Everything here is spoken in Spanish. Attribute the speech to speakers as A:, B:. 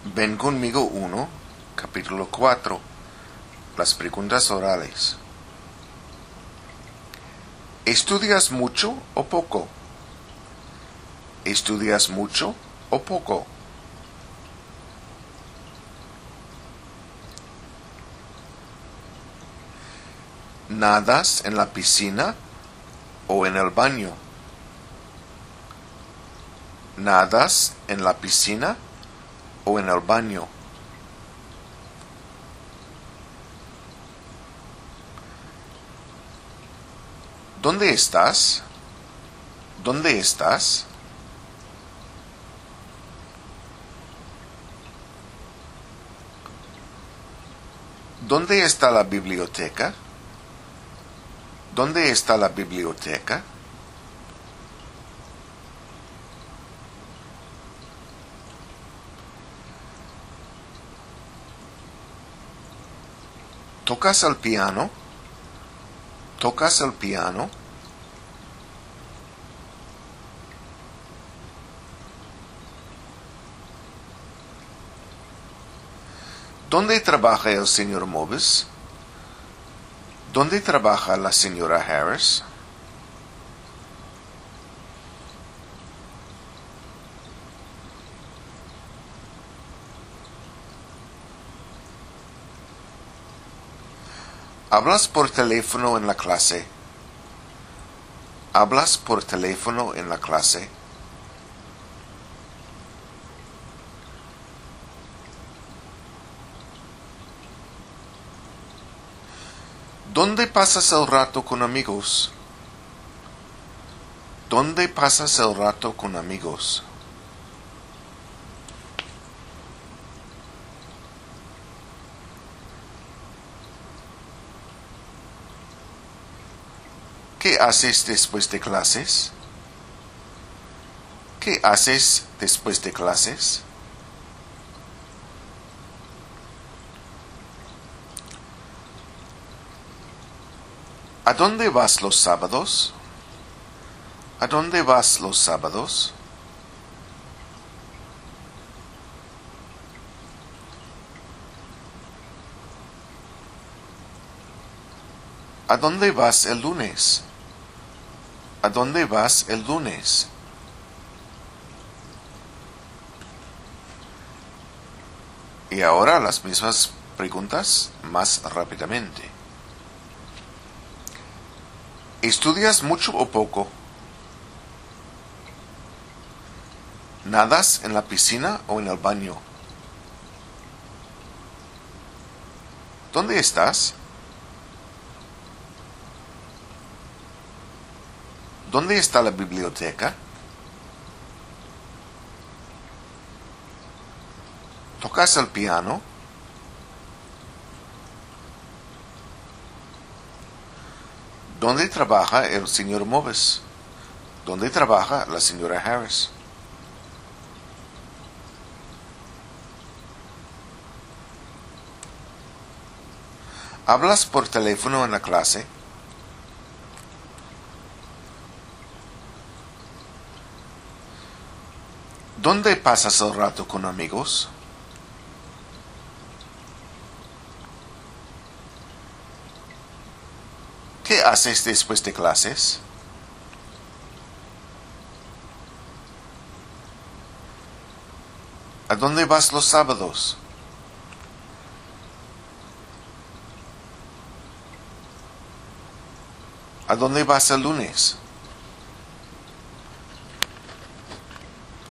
A: Ven conmigo 1, capítulo 4. Las preguntas orales. ¿Estudias mucho o poco? ¿Estudias mucho o poco? ¿Nadas en la piscina o en el baño? ¿Nadas en la piscina o en el baño? ¿Dónde estás? ¿Dónde estás? ¿Dónde está la biblioteca? ¿Dónde está la biblioteca? ¿Tocas el piano? ¿Tocas el piano? ¿Dónde trabaja el señor Mobus? ¿Dónde trabaja la señora Harris? ¿Hablas por teléfono en la clase? ¿Hablas por teléfono en la clase? ¿Dónde pasas el rato con amigos? ¿Dónde pasas el rato con amigos? ¿Qué haces después de clases? ¿Qué haces después de clases? ¿A dónde vas los sábados? ¿A dónde vas los sábados? ¿A dónde vas el lunes? ¿A dónde vas el lunes? Y ahora las mismas preguntas más rápidamente. ¿Estudias mucho o poco? ¿Nadas en la piscina o en el baño? ¿Dónde estás? ¿Dónde está la biblioteca? ¿Tocas el piano? ¿Dónde trabaja el señor Mobus? ¿Dónde trabaja la señora Harris? ¿Hablas por teléfono en la clase? ¿Dónde pasas el rato con amigos? ¿Qué haces después de clases? ¿A dónde vas los sábados? ¿A dónde vas el lunes?